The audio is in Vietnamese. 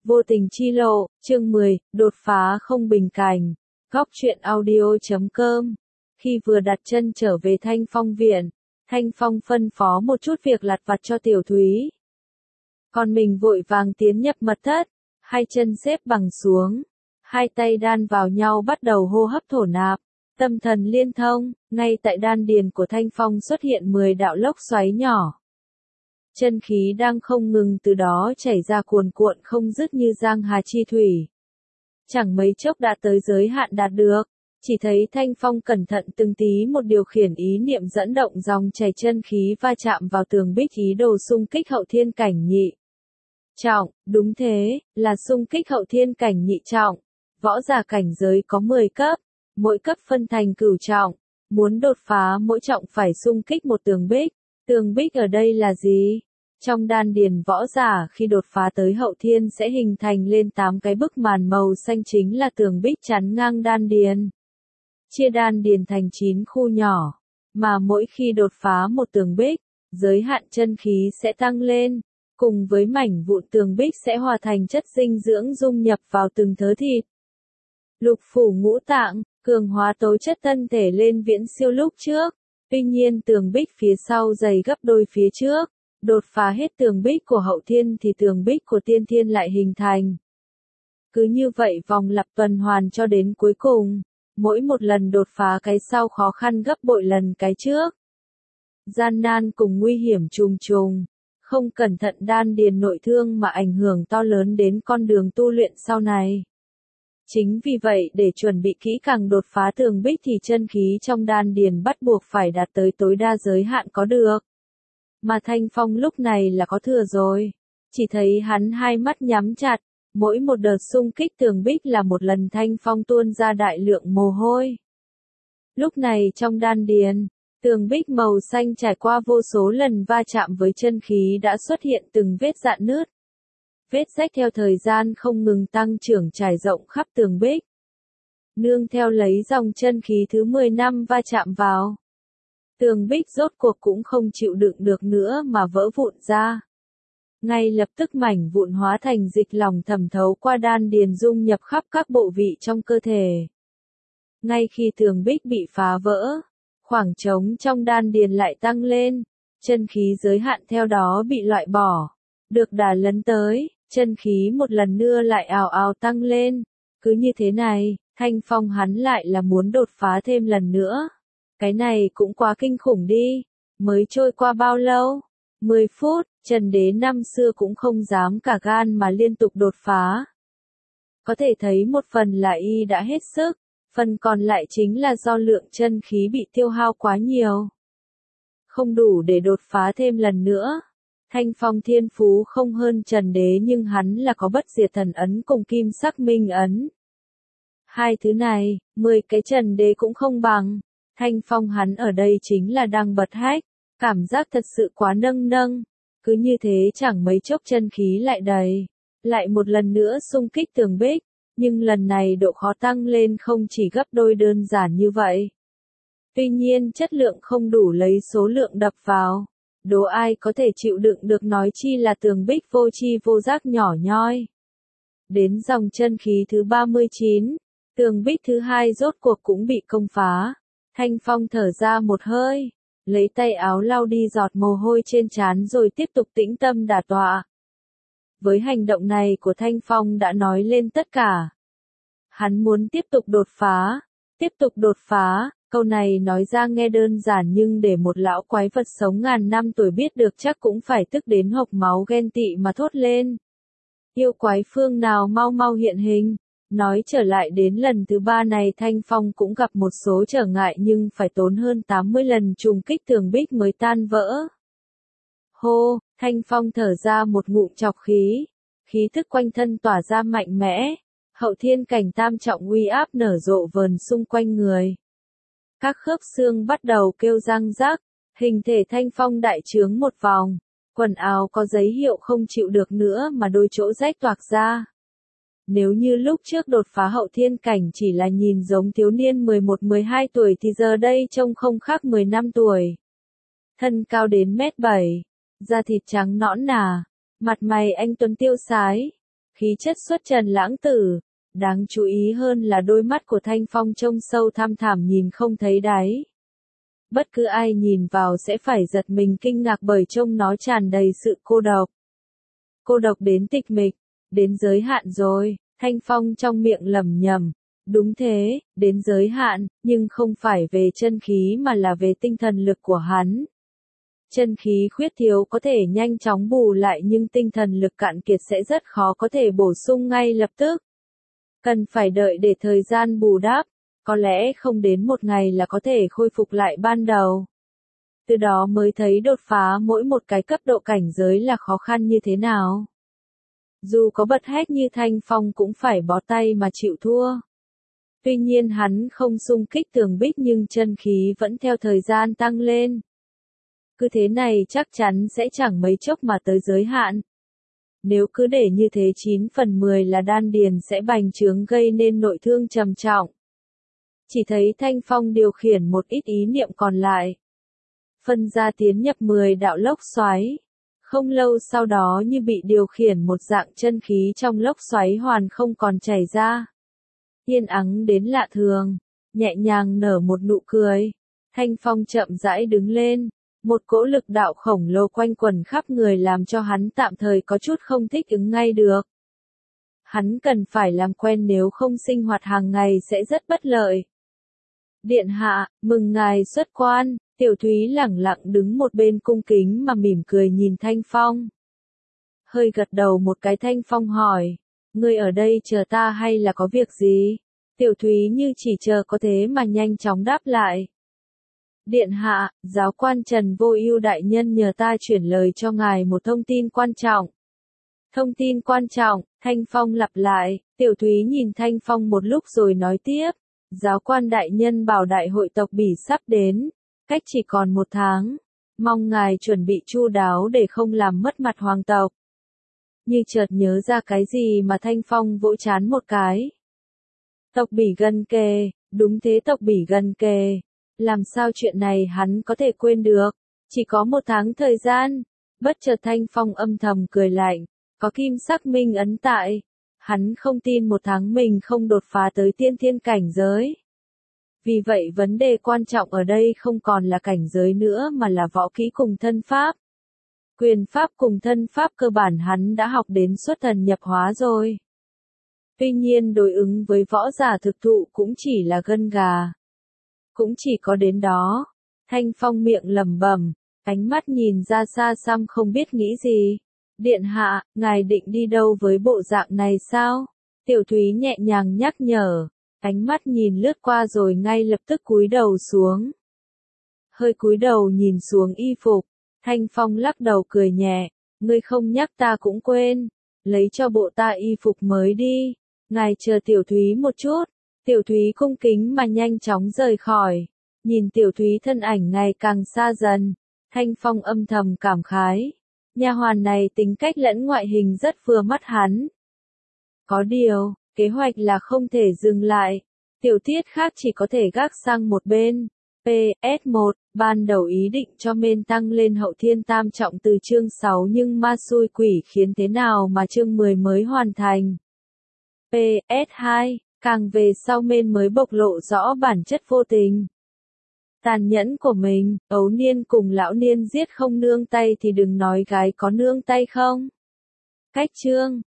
Vô tình chi lộ, chương 10, đột phá không bình cảnh. Góc truyện audio.com. Khi vừa đặt chân trở về Thanh Phong viện, Thanh Phong phân phó một chút việc lặt vặt cho Tiểu Thúy. Còn mình vội vàng tiến nhập mật thất, hai chân xếp bằng xuống, hai tay đan vào nhau bắt đầu hô hấp thổ nạp, tâm thần liên thông, ngay tại đan điền của Thanh Phong xuất hiện 10 đạo lốc xoáy nhỏ. Chân khí đang không ngừng từ đó chảy ra cuồn cuộn không dứt như giang hà chi thủy. Chẳng mấy chốc đã tới giới hạn đạt được, chỉ thấy Thanh Phong cẩn thận từng tí một điều khiển ý niệm dẫn động dòng chảy chân khí va chạm vào tường bích ý đồ xung kích hậu thiên cảnh nhị trọng, đúng thế, là xung kích hậu thiên cảnh nhị trọng. Võ giả cảnh giới có 10 cấp, mỗi cấp phân thành cửu trọng, muốn đột phá mỗi trọng phải xung kích một tường bích. Tường bích ở đây là gì? Trong đan điền võ giả khi đột phá tới hậu thiên sẽ hình thành lên 8 cái bức màn màu xanh chính là tường bích chắn ngang đan điền. Chia đan điền thành 9 khu nhỏ, mà mỗi khi đột phá một tường bích, giới hạn chân khí sẽ tăng lên, cùng với mảnh vụn tường bích sẽ hòa thành chất dinh dưỡng dung nhập vào từng thớ thịt. Lục phủ ngũ tạng, cường hóa tố chất thân thể lên viễn siêu lúc trước. Tuy nhiên tường bích phía sau dày gấp đôi phía trước, đột phá hết tường bích của hậu thiên thì tường bích của tiên thiên lại hình thành. Cứ như vậy vòng lặp tuần hoàn cho đến cuối cùng, mỗi một lần đột phá cái sau khó khăn gấp bội lần cái trước. Gian nan cùng nguy hiểm trùng trùng, không cẩn thận đan điền nội thương mà ảnh hưởng to lớn đến con đường tu luyện sau này. Chính vì vậy để chuẩn bị kỹ càng đột phá tường bích thì chân khí trong đan điền bắt buộc phải đạt tới tối đa giới hạn có được. Mà Thanh Phong lúc này là có thừa rồi. Chỉ thấy hắn hai mắt nhắm chặt, mỗi một đợt xung kích tường bích là một lần Thanh Phong tuôn ra đại lượng mồ hôi. Lúc này trong đan điền, tường bích màu xanh trải qua vô số lần va chạm với chân khí đã xuất hiện từng vết rạn nứt. Vết rách theo thời gian không ngừng tăng trưởng trải rộng khắp tường bích. Nương theo lấy dòng chân khí thứ 10 năm va chạm vào. Tường bích rốt cuộc cũng không chịu đựng được nữa mà vỡ vụn ra. Ngay lập tức mảnh vụn hóa thành dịch lỏng thẩm thấu qua đan điền dung nhập khắp các bộ vị trong cơ thể. Ngay khi tường bích bị phá vỡ, khoảng trống trong đan điền lại tăng lên, chân khí giới hạn theo đó bị loại bỏ, được đà lấn tới. Chân khí một lần nữa lại ào ào tăng lên. Cứ như thế này, Thanh Phong hắn lại là muốn đột phá thêm lần nữa. Cái này cũng quá kinh khủng đi. Mới trôi qua bao lâu? 10 phút, Trần Đế năm xưa cũng không dám cả gan mà liên tục đột phá. Có thể thấy một phần là y đã hết sức, phần còn lại chính là do lượng chân khí bị tiêu hao quá nhiều. Không đủ để đột phá thêm lần nữa. Thanh Phong thiên phú không hơn Trần Đế nhưng hắn là có bất diệt thần ấn cùng kim sắc minh ấn. Hai thứ này, 10 cái Trần Đế cũng không bằng. Thanh Phong hắn ở đây chính là đang bật hách, cảm giác thật sự quá nâng nâng. Cứ như thế chẳng mấy chốc chân khí lại đầy. Lại một lần nữa xung kích tường bích, nhưng lần này độ khó tăng lên không chỉ gấp đôi đơn giản như vậy. Tuy nhiên chất lượng không đủ lấy số lượng đập vào. Đố ai có thể chịu đựng được nói chi là tường bích vô chi vô giác nhỏ nhoi. Đến dòng chân khí thứ 39, tường bích thứ 2 rốt cuộc cũng bị công phá. Thanh Phong thở ra một hơi, lấy tay áo lau đi giọt mồ hôi trên trán rồi tiếp tục tĩnh tâm đả tọa. Với hành động này của Thanh Phong đã nói lên tất cả. Hắn muốn tiếp tục đột phá. Câu này nói ra nghe đơn giản nhưng để một lão quái vật sống ngàn năm tuổi biết được chắc cũng phải tức đến hộc máu ghen tị mà thốt lên. Yêu quái phương nào mau mau hiện hình. Nói trở lại đến lần thứ 3 này Thanh Phong cũng gặp một số trở ngại nhưng phải tốn hơn 80 lần trùng kích tường bích mới tan vỡ. Hô, Thanh Phong thở ra một ngụm trọc khí. Khí thức quanh thân tỏa ra mạnh mẽ. Hậu thiên cảnh tam trọng uy áp nở rộ vờn xung quanh người. Các khớp xương bắt đầu kêu răng rắc, hình thể Thanh Phong đại trướng một vòng, quần áo có giấy hiệu không chịu được nữa mà đôi chỗ rách toạc ra. Nếu như lúc trước đột phá hậu thiên cảnh chỉ là nhìn giống thiếu niên 11-12 tuổi thì giờ đây trông không khác 10 năm tuổi. Thân cao đến 1m7, da thịt trắng nõn nà, mặt mày anh tuấn tiêu sái, khí chất xuất trần lãng tử. Đáng chú ý hơn là đôi mắt của Thanh Phong trông sâu thăm thẳm nhìn không thấy đáy. Bất cứ ai nhìn vào sẽ phải giật mình kinh ngạc bởi trông nó tràn đầy sự cô độc. Cô độc đến tịch mịch, đến giới hạn rồi, Thanh Phong trong miệng lẩm nhẩm. Đúng thế, đến giới hạn, nhưng không phải về chân khí mà là về tinh thần lực của hắn. Chân khí khuyết thiếu có thể nhanh chóng bù lại nhưng tinh thần lực cạn kiệt sẽ rất khó có thể bổ sung ngay lập tức. Cần phải đợi để thời gian bù đắp, có lẽ không đến một ngày là có thể khôi phục lại ban đầu. Từ đó mới thấy đột phá mỗi một cái cấp độ cảnh giới là khó khăn như thế nào. Dù có bật hét như Thanh Phong cũng phải bó tay mà chịu thua. Tuy nhiên hắn không xung kích tường bích nhưng chân khí vẫn theo thời gian tăng lên. Cứ thế này chắc chắn sẽ chẳng mấy chốc mà tới giới hạn. Nếu cứ để như thế 9 phần 10 là đan điền sẽ bành trướng gây nên nội thương trầm trọng. Chỉ thấy Thanh Phong điều khiển một ít ý niệm còn lại. Phân ra tiến nhập 10 đạo lốc xoáy. Không lâu sau đó như bị điều khiển một dạng chân khí trong lốc xoáy hoàn không còn chảy ra. Yên ắng đến lạ thường, nhẹ nhàng nở một nụ cười. Thanh Phong chậm rãi đứng lên, một cỗ lực đạo khổng lồ quanh quẩn khắp người làm cho hắn tạm thời có chút không thích ứng ngay được. Hắn cần phải làm quen nếu không sinh hoạt hàng ngày sẽ rất bất lợi. Điện hạ, mừng ngài xuất quan, Tiểu Thúy lẳng lặng đứng một bên cung kính mà mỉm cười nhìn Thanh Phong. Hơi gật đầu một cái Thanh Phong hỏi. Ngươi ở đây chờ ta hay là có việc gì? Tiểu Thúy như chỉ chờ có thế mà nhanh chóng đáp lại. Điện hạ, giáo quan Trần Vô Ưu đại nhân nhờ ta chuyển lời cho ngài một thông tin quan trọng. Thông tin quan trọng, Thanh Phong lặp lại, Tiểu Thúy nhìn Thanh Phong một lúc rồi nói tiếp. Giáo quan đại nhân bảo đại hội tộc Bỉ sắp đến, cách chỉ còn 1 tháng. Mong ngài chuẩn bị chu đáo để không làm mất mặt hoàng tộc. Như chợt nhớ ra cái gì mà Thanh Phong vỗ trán một cái. Tộc Bỉ gần kề, đúng thế tộc Bỉ gần kề. Làm sao chuyện này hắn có thể quên được, chỉ có 1 tháng thời gian. Bất chợt Thanh Phong âm thầm cười lạnh, có kim sắc minh ấn tại. Hắn không tin 1 tháng mình không đột phá tới tiên thiên cảnh giới. Vì vậy vấn đề quan trọng ở đây không còn là cảnh giới nữa mà là võ kỹ cùng thân pháp. Quyền pháp cùng thân pháp cơ bản hắn đã học đến xuất thần nhập hóa rồi. Tuy nhiên đối ứng với võ giả thực thụ cũng chỉ là gân gà. Cũng chỉ có đến đó. Thanh Phong miệng lẩm bẩm, ánh mắt nhìn ra xa xăm không biết nghĩ gì. Điện hạ, ngài định đi đâu với bộ dạng này sao? Tiểu Thúy nhẹ nhàng nhắc nhở, ánh mắt nhìn lướt qua rồi ngay lập tức cúi đầu xuống. Hơi cúi đầu nhìn xuống y phục, Thanh Phong lắc đầu cười nhẹ, ngươi không nhắc ta cũng quên, lấy cho bộ ta y phục mới đi, ngài chờ Tiểu Thúy một chút. Tiểu Thúy cung kính mà nhanh chóng rời khỏi, nhìn Tiểu Thúy thân ảnh ngày càng xa dần, Thanh Phong âm thầm cảm khái. Nha hoàn này tính cách lẫn ngoại hình rất vừa mắt hắn. Có điều, kế hoạch là không thể dừng lại. Tiểu tiết khác chỉ có thể gác sang một bên. PS1, ban đầu ý định cho men tăng lên hậu thiên tam trọng từ chương 6 nhưng ma xui quỷ khiến thế nào mà chương 10 mới hoàn thành. PS2, càng về sau men mới bộc lộ rõ bản chất vô tình. Tàn nhẫn của mình, ấu niên cùng lão niên giết không nương tay thì đừng nói gái có nương tay không. Cách chương